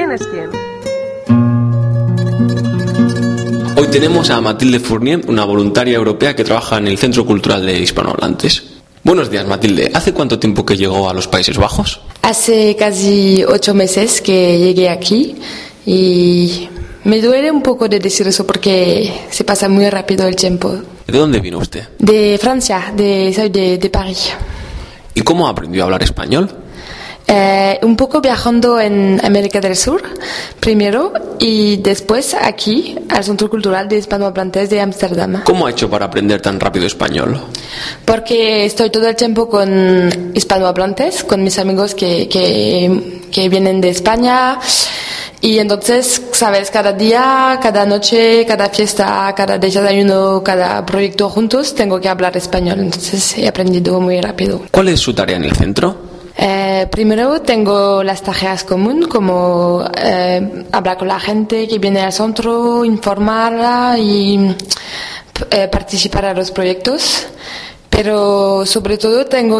¿Quién es quién? Hoy tenemos a Mathilde Fournier, una voluntaria europea que trabaja en el Centro Cultural de Hispanohablantes. Buenos días, Mathilde. ¿Hace cuánto tiempo que llegó a los Países Bajos? Hace casi 8 meses que llegué aquí y me duele un poco de decir eso porque se pasa muy rápido el tiempo. ¿De dónde vino usted? De Francia, soy de París. ¿Y cómo aprendió a hablar español? Un poco viajando en América del Sur primero y después aquí al Centro Cultural de Hispanohablantes de Ámsterdam. ¿Cómo ha hecho para aprender tan rápido español? Porque estoy todo el tiempo con hispanohablantes, con mis amigos que vienen de España. Y entonces, sabes, cada día, cada noche, cada fiesta, cada desayuno, cada proyecto juntos, tengo que hablar español. Entonces he aprendido muy rápido. ¿Cuál es su tarea en el centro? Primero tengo las tareas comunes, como hablar con la gente que viene al centro, informarla y participar a los proyectos. Pero sobre todo tengo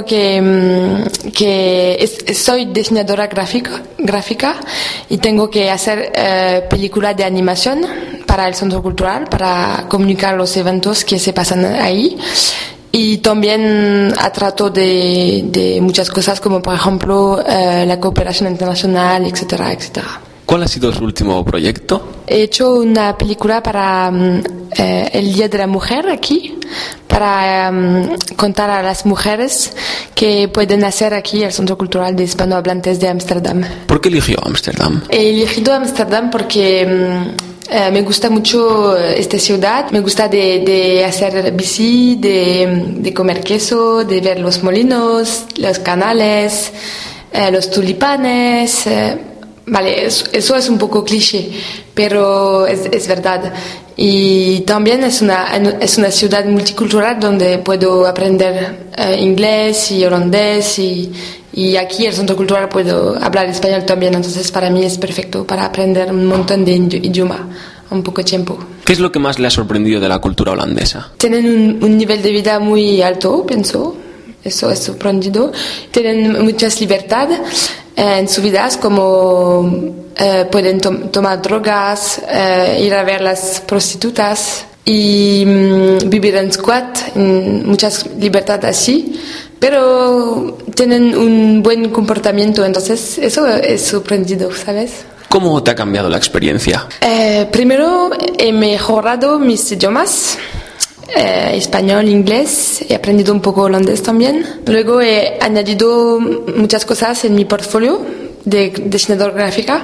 soy diseñadora gráfica y tengo que hacer películas de animación para el Centro Cultural, para comunicar los eventos que se pasan ahí. Y también trato de muchas cosas como por ejemplo la cooperación internacional, etcétera, etcétera. ¿Cuál ha sido su último proyecto? He hecho una película para el Día de la Mujer aquí, para contar a las mujeres que pueden hacer aquí el Centro Cultural de Hispanohablantes de Ámsterdam. ¿Por qué eligió Ámsterdam? He elegido Ámsterdam porque me gusta mucho esta ciudad, me gusta de hacer bici, de comer queso, de ver los molinos, los canales, los tulipanes. Vale, eso es un poco cliché, pero es verdad. Y también es una ciudad multicultural donde puedo aprender inglés y holandés y aquí el Centro Cultural puedo hablar español también, entonces para mí es perfecto para aprender un montón de idioma en poco tiempo. ¿Qué es lo que más le ha sorprendido de la cultura holandesa? Tienen un nivel de vida muy alto, pienso. Eso es sorprendido. Tienen muchas libertades en sus vidas, como pueden tomar drogas, ir a ver las prostitutas y vivir en squat, muchas libertades así, pero tienen un buen comportamiento, entonces eso es sorprendido, ¿sabes? ¿Cómo te ha cambiado la experiencia? Primero he mejorado mis idiomas. Español, inglés, he aprendido un poco holandés también. Luego he añadido muchas cosas en mi portfolio de diseñador gráfica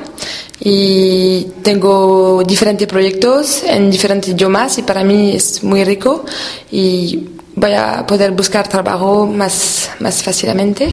y tengo diferentes proyectos en diferentes idiomas y para mí es muy rico y voy a poder buscar trabajo más fácilmente.